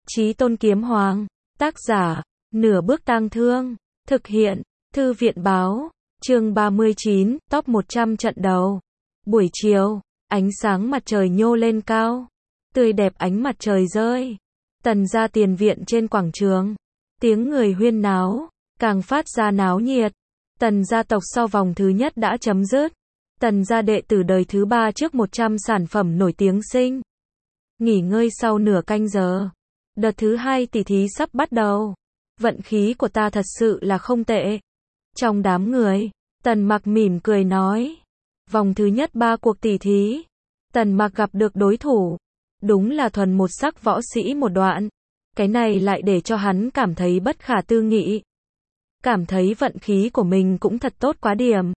Chí Tôn Kiếm Hoàng. Tác giả, Nửa Bước Tang Thương. Thực hiện, Thư viện Báo. Chương 39, Top 100 trận đầu. Buổi chiều, ánh sáng mặt trời nhô lên cao. Tươi đẹp ánh mặt trời rơi. Tần gia tiền viện trên quảng trường. Tiếng người huyên náo, càng phát ra náo nhiệt. Tần gia tộc sau vòng thứ nhất đã chấm dứt. Tần gia đệ tử đời thứ 3 trước 100 sản phẩm nổi tiếng sinh. Nghỉ ngơi sau nửa canh giờ. Đợt thứ 2 tỷ thí sắp bắt đầu. Vận khí của ta thật sự là không tệ. Trong đám người, Tần Mặc mỉm cười nói. Vòng thứ nhất 3 cuộc tỷ thí. Tần Mặc gặp được đối thủ. Đúng là thuần một sắc võ sĩ một đoạn. Cái này lại để cho hắn cảm thấy bất khả tư nghị. Cảm thấy vận khí của mình cũng thật tốt quá điểm.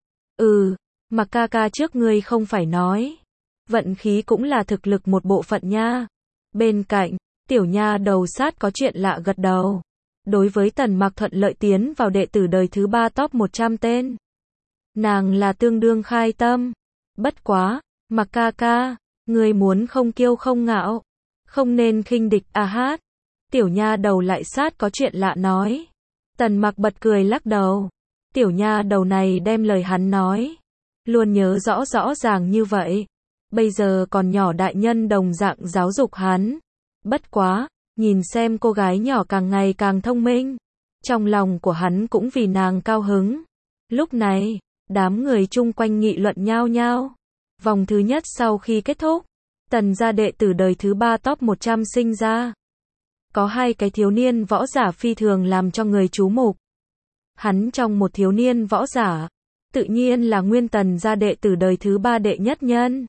Mặc ca ca trước ngươi không phải nói. Vận khí cũng là thực lực một bộ phận nha. Bên cạnh, tiểu nha đầu sát có chuyện lạ gật đầu. Đối với Tần Mặc thuận lợi tiến vào đệ tử đời thứ 3 top 100 tên. Nàng là tương đương khai tâm. Bất quá, Mặc ca ca, ngươi muốn không kiêu không ngạo. Không nên khinh địch à hát. Tiểu nha đầu lại sát có chuyện lạ nói. Tần Mặc bật cười lắc đầu. Tiểu nha đầu này đem lời hắn nói. Luôn nhớ rõ rõ ràng như vậy. Bây giờ còn nhỏ đại nhân đồng dạng giáo dục hắn. Bất quá, nhìn xem cô gái nhỏ càng ngày càng thông minh. Trong lòng của hắn cũng vì nàng cao hứng. Lúc này, đám người chung quanh nghị luận nhao nhao. Vòng thứ nhất sau khi kết thúc, Tần gia đệ tử đời thứ 3 top 100 sinh ra. Có hai cái thiếu niên võ giả phi thường làm cho người chú mục. Hắn trong một thiếu niên võ giả, tự nhiên là nguyên Tần gia đệ tử đời thứ 3 đệ nhất nhân.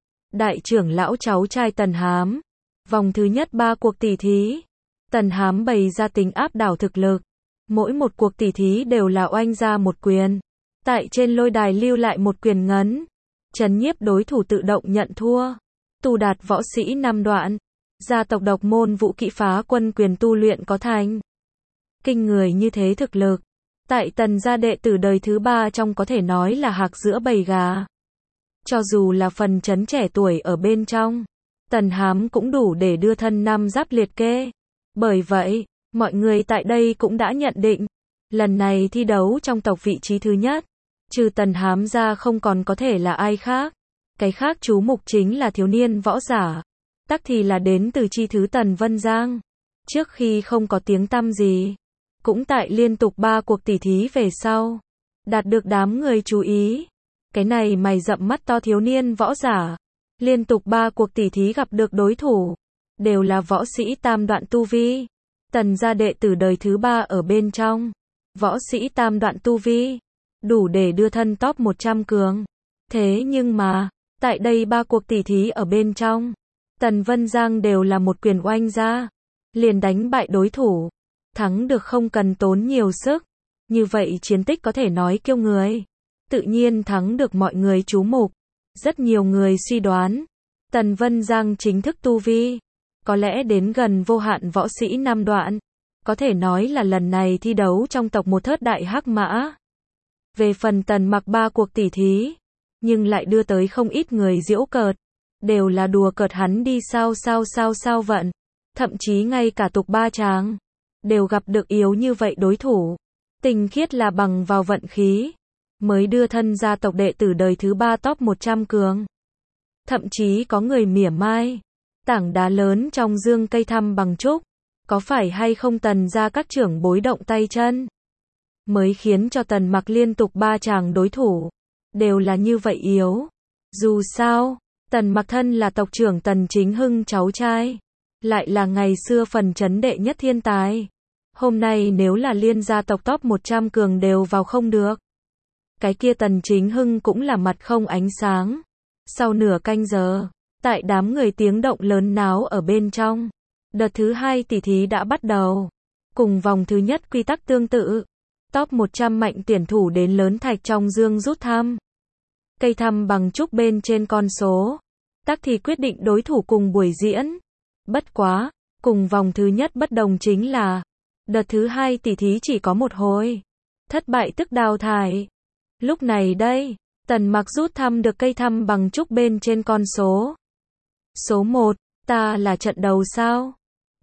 Đại trưởng lão cháu trai Tần Hám. Vòng thứ nhất 3 cuộc tỷ thí. Tần Hám bày ra tính áp đảo thực lực. Mỗi một cuộc tỷ thí đều là oanh ra một quyền. Tại trên lôi đài lưu lại một quyền ngấn. Trấn nhiếp đối thủ tự động nhận thua. Tu đạt võ sĩ 5 đoạn. Gia tộc độc môn vũ kỹ phá quân quyền tu luyện có thành. Kinh người như thế thực lực. Tại Tần gia đệ tử đời thứ 3 trong có thể nói là hạc giữa bầy gà. Cho dù là phần chấn trẻ tuổi ở bên trong, Tần Hám cũng đủ để đưa thân năm giáp liệt kê. Bởi vậy, mọi người tại đây cũng đã nhận định, lần này thi đấu trong tộc vị trí thứ nhất, trừ Tần Hám ra không còn có thể là ai khác. Cái khác chú mục chính là thiếu niên võ giả. Tắc thì là đến từ chi thứ Tần Vân Giang. Trước khi không có tiếng tăm gì, cũng tại liên tục 3 cuộc tỷ thí về sau, đạt được đám người chú ý. Cái này mày rậm mắt to thiếu niên võ giả. Liên tục 3 cuộc tỷ thí gặp được đối thủ. Đều là võ sĩ tam đoạn tu vi. Tần gia đệ tử đời thứ 3 ở bên trong. Võ sĩ tam đoạn tu vi. Đủ để đưa thân top 100 cường. Thế nhưng mà, tại đây 3 cuộc tỷ thí ở bên trong. Tần Vân Giang đều là một quyền oanh ra. Liền đánh bại đối thủ. Thắng được không cần tốn nhiều sức. Như vậy chiến tích có thể nói kiêu người. Tự nhiên thắng được mọi người chú mục. Rất nhiều người suy đoán, Tần Vân Giang chính thức tu vi, có lẽ đến gần vô hạn võ sĩ 5 đoạn. Có thể nói là lần này thi đấu trong tộc một thớt đại hắc mã. Về phần Tần Mặc 3 cuộc tỷ thí, nhưng lại đưa tới không ít người giễu cợt. Đều là đùa cợt hắn đi sao vận. Thậm chí ngay cả tục ba tráng, đều gặp được yếu như vậy đối thủ. Tinh khiết là bằng vào vận khí. Mới đưa thân gia tộc đệ tử đời thứ 3 top 100 cường. Thậm chí có người mỉa mai. Tảng đá lớn trong dương cây thăm bằng trúc. Có phải hay không Tần gia các trưởng bối động tay chân. Mới khiến cho Tần Mặc liên tục 3 chàng đối thủ. Đều là như vậy yếu. Dù sao, Tần Mặc thân là tộc trưởng Tần Chính Hưng cháu trai. Lại là ngày xưa phần chấn đệ nhất thiên tài. Hôm nay nếu là liên gia tộc top 100 cường đều vào không được. Cái kia Tần Chính Hưng cũng là mặt không ánh sáng. Sau nửa canh giờ, tại đám người tiếng động lớn náo ở bên trong, đợt thứ 2 tỷ thí đã bắt đầu. Cùng vòng thứ nhất quy tắc tương tự. Top 100 mạnh tuyển thủ đến lớn thạch trong dương rút thăm. Cây thăm bằng trúc bên trên con số. Tắc thì quyết định đối thủ cùng buổi diễn. Bất quá, cùng vòng thứ nhất bất đồng chính là, đợt thứ 2 tỷ thí chỉ có một hồi. Thất bại tức đào thải. Lúc này đây, Tần Mặc rút thăm được cây thăm bằng trúc bên trên con số. Số 1, ta là trận đầu sao?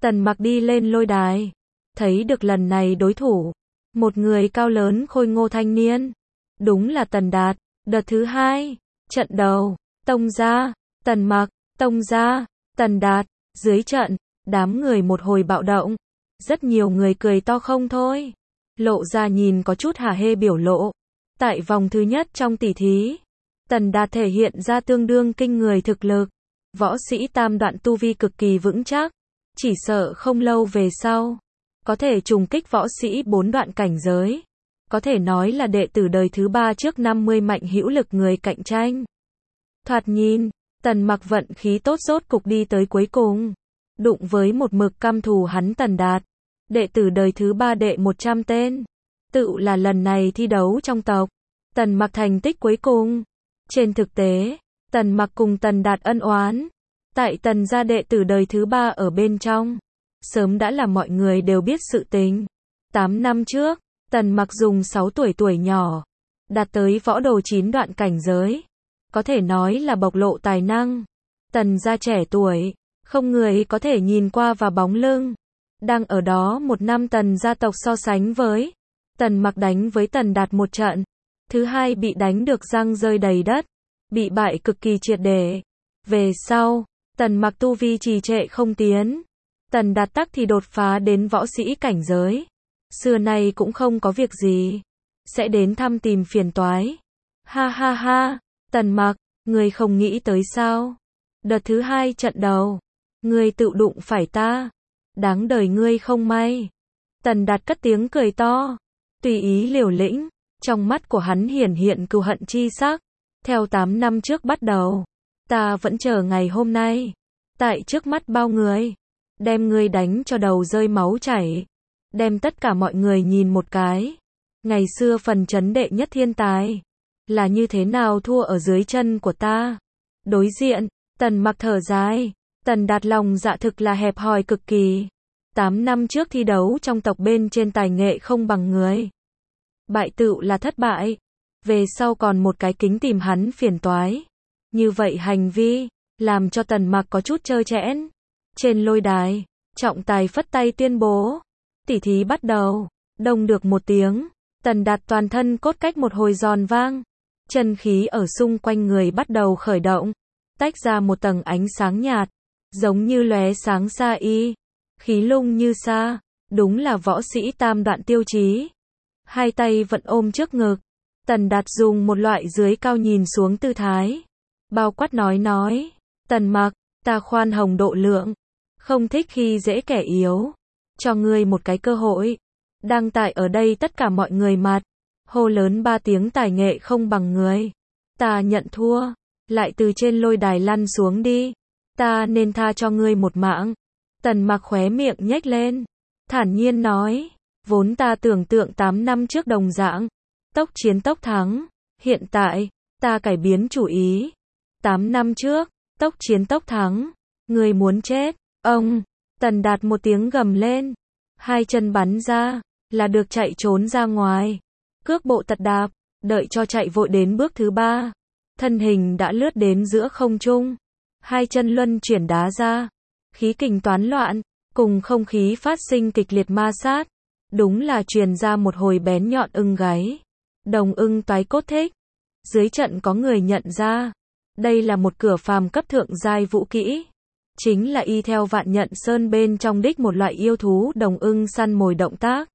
Tần Mặc đi lên lôi đài, thấy được lần này đối thủ, một người cao lớn khôi ngô thanh niên, đúng là Tần Đạt. Đợt thứ 2, trận đầu, tông ra, Tần Mặc, tông ra, Tần Đạt, dưới trận, đám người một hồi bạo động, rất nhiều người cười to không thôi, lộ ra nhìn có chút hả hê biểu lộ. Tại vòng thứ nhất trong tỷ thí, Tần Đạt thể hiện ra tương đương kinh người thực lực, võ sĩ tam đoạn tu vi cực kỳ vững chắc, chỉ sợ không lâu về sau, có thể trùng kích võ sĩ 4 đoạn cảnh giới. Có thể nói là đệ tử đời thứ 3 trước 50 mạnh hữu lực người cạnh tranh. Thoạt nhìn, Tần Mặc vận khí tốt rốt cục đi tới cuối cùng, đụng với một mực căm thù hắn Tần Đạt, đệ tử đời thứ 3 đệ 100 tên. Tự là lần này thi đấu trong tộc, Tần Mặc thành tích cuối cùng. Trên thực tế, Tần Mặc cùng Tần Đạt ân oán, tại Tần gia đệ tử đời thứ 3 ở bên trong, sớm đã là mọi người đều biết sự tình. 8 năm trước, Tần Mặc dùng 6 tuổi nhỏ, đạt tới võ đồ 9 đoạn cảnh giới, có thể nói là bộc lộ tài năng. Tần gia trẻ tuổi, không người có thể nhìn qua vào bóng lưng. Đang ở đó một năm Tần gia tộc so sánh với Tần Mặc đánh với Tần Đạt một trận, thứ hai bị đánh được răng rơi đầy đất, bị bại cực kỳ triệt để. Về sau, Tần Mặc tu vi trì trệ không tiến, Tần Đạt tắc thì đột phá đến võ sĩ cảnh giới. Xưa nay cũng không có việc gì, sẽ đến thăm tìm phiền toái. Ha ha ha, Tần Mặc, ngươi không nghĩ tới sao? Đợt thứ 2 trận đầu, ngươi tự đụng phải ta, đáng đời ngươi không may. Tần Đạt cất tiếng cười to, tùy ý liều lĩnh, trong mắt của hắn hiển hiện cừu hận chi sắc. Theo 8 năm trước bắt đầu, ta vẫn chờ ngày hôm nay, tại trước mắt bao người, đem ngươi đánh cho đầu rơi máu chảy, đem tất cả mọi người nhìn một cái. Ngày xưa phần chấn đệ nhất thiên tài, là như thế nào thua ở dưới chân của ta. Đối diện, Tần Mặc thở dài, Tần Đạt lòng dạ thực là hẹp hòi cực kỳ. 8 năm trước thi đấu trong tộc bên trên tài nghệ không bằng người. Bại tựu là thất bại. Về sau còn một cái kính tìm hắn phiền toái. Như vậy hành vi, làm cho Tần Mặc có chút trơ trẽn. Trên lôi đài, trọng tài phất tay tuyên bố. Tỷ thí bắt đầu, đông được một tiếng, Tần Đạt toàn thân cốt cách một hồi giòn vang, chân khí ở xung quanh người bắt đầu khởi động, tách ra một tầng ánh sáng nhạt, giống như lóe sáng sa y, khí lung như sa, đúng là võ sĩ tam đoạn tiêu chí. Hai tay vẫn ôm trước ngực, Tần Đạt dùng một loại dưới cao nhìn xuống tư thái, bao quát nói, Tần Mặc, ta khoan hồng độ lượng, không thích khi dễ kẻ yếu. Cho ngươi một cái cơ hội. Đang tại ở đây tất cả mọi người mặt, hô lớn 3 tiếng tài nghệ không bằng người. Ta nhận thua, lại từ trên lôi đài lăn xuống đi. Ta nên tha cho ngươi một mạng. Tần Mặc khóe miệng nhếch lên, thản nhiên nói, vốn ta tưởng tượng 8 năm trước đồng dạng, tốc chiến tốc thắng. Hiện tại, ta cải biến chủ ý. 8 năm trước, tốc chiến tốc thắng. Ngươi muốn chết, ông. Tần Đạt một tiếng gầm lên, hai chân bắn ra, là được chạy trốn ra ngoài. Cước bộ tật đạp, đợi cho chạy vội đến bước thứ 3. Thân hình đã lướt đến giữa không trung. Hai chân luân chuyển đá ra. Khí kình toán loạn, cùng không khí phát sinh kịch liệt ma sát. Đúng là truyền ra một hồi bén nhọn ưng gáy. Đồng ưng toái cốt thích. Dưới trận có người nhận ra, đây là một cửa phàm cấp thượng giai vũ kỹ. Chính là y theo Vạn Nhận Sơn bên trong đích một loại yêu thú đồng ưng săn mồi động tác.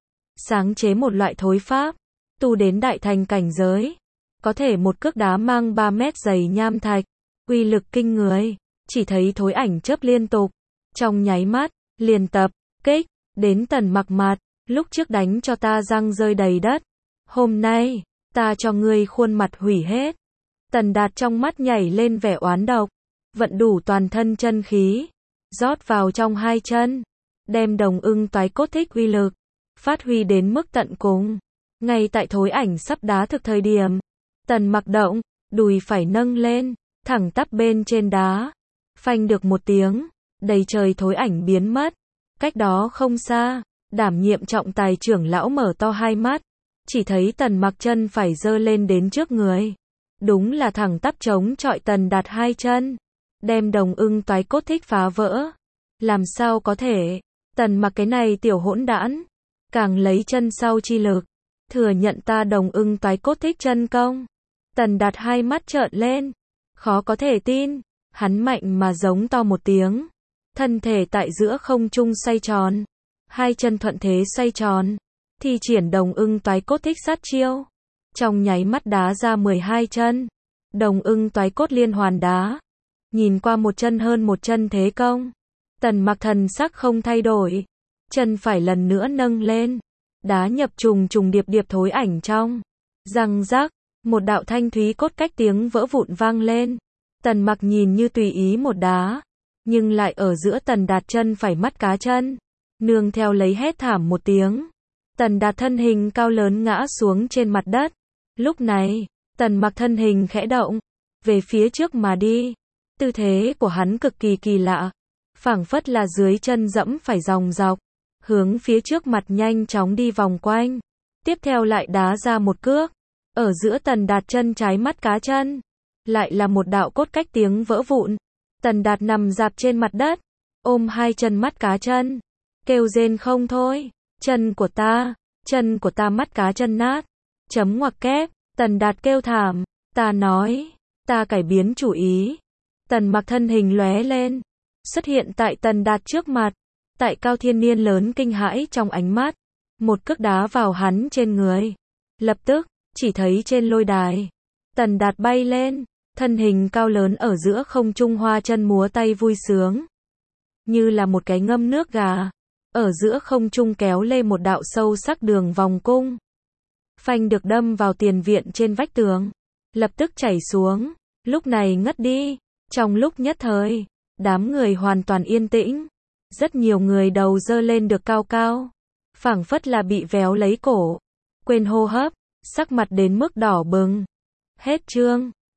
Sáng chế một loại thối pháp, tu đến đại thành cảnh giới. Có thể một cước đá mang 3 mét dày nham thạch, uy lực kinh người, chỉ thấy thối ảnh chớp liên tục. Trong nháy mắt, liền tập, kích, đến Tần Mặc mặt, lúc trước đánh cho ta răng rơi đầy đất. Hôm nay, ta cho ngươi khuôn mặt hủy hết. Tần Đạt trong mắt nhảy lên vẻ oán độc. Vận đủ toàn thân chân khí, rót vào trong hai chân, đem đồng ưng toái cốt thích uy lực, phát huy đến mức tận cùng. Ngay tại thối ảnh sắp đá thực thời điểm, Tần Mặc động, đùi phải nâng lên, thẳng tắp bên trên đá. Phanh được một tiếng, đầy trời thối ảnh biến mất. Cách đó không xa, đảm nhiệm trọng tài trưởng lão mở to hai mắt, chỉ thấy Tần Mặc chân phải giơ lên đến trước người. Đúng là thẳng tắp chống chọi Tần Đạt hai chân, đem đồng ưng toái cốt thích phá vỡ. Làm sao có thể? Tần Mặc cái này tiểu hỗn đản, càng lấy chân sau chi lực, thừa nhận ta Đồng Ưng Toái Cốt Thích Chân Công. Tần Đạt hai mắt trợn lên, khó có thể tin, hắn mạnh mà giống to một tiếng, thân thể tại giữa không trung xoay tròn, hai chân thuận thế xoay tròn, thi triển Đồng Ưng Toái Cốt Thích Sát chiêu, trong nháy mắt đá ra 12 chân, Đồng Ưng Toái Cốt Liên Hoàn đá, nhìn qua một chân hơn một chân thế công, Tần Mặc thần sắc không thay đổi, chân phải lần nữa nâng lên, đá nhập trùng trùng điệp điệp thối ảnh trong, răng rắc, một đạo thanh thúy cốt cách tiếng vỡ vụn vang lên, Tần Mặc nhìn như tùy ý một đá, nhưng lại ở giữa Tần Đạt chân phải mắt cá chân, nương theo lấy hét thảm một tiếng, Tần Đạt thân hình cao lớn ngã xuống trên mặt đất. Lúc này, Tần Mặc thân hình khẽ động, về phía trước mà đi, tư thế của hắn cực kỳ kỳ lạ, phảng phất là dưới chân dẫm phải dòng dọc, hướng phía trước mặt nhanh chóng đi vòng quanh, tiếp theo lại đá ra một cước, ở giữa Tần Đạt chân trái mắt cá chân, lại là một đạo cốt cách tiếng vỡ vụn, Tần Đạt nằm rạp trên mặt đất, ôm hai chân mắt cá chân, kêu rên không thôi, chân của ta mắt cá chân nát, chấm ngoặc kép, Tần Đạt kêu thảm, ta nói, ta cải biến chủ ý, Tần Mặc thân hình lóe lên, xuất hiện tại Tần Đạt trước mặt, tại Cao Thiên Niên lớn kinh hãi trong ánh mắt, một cước đá vào hắn trên người, lập tức, chỉ thấy trên lôi đài, Tần Đạt bay lên, thân hình cao lớn ở giữa không trung hoa chân múa tay vui sướng, như là một cái ngâm nước gà, ở giữa không trung kéo lê một đạo sâu sắc đường vòng cung, phanh được đâm vào tiền viện trên vách tường, lập tức chảy xuống, lúc này ngất đi, trong lúc nhất thời, đám người hoàn toàn yên tĩnh, rất nhiều người đầu dơ lên được cao cao, phảng phất là bị véo lấy cổ, quên hô hấp, sắc mặt đến mức đỏ bừng. Hết chương.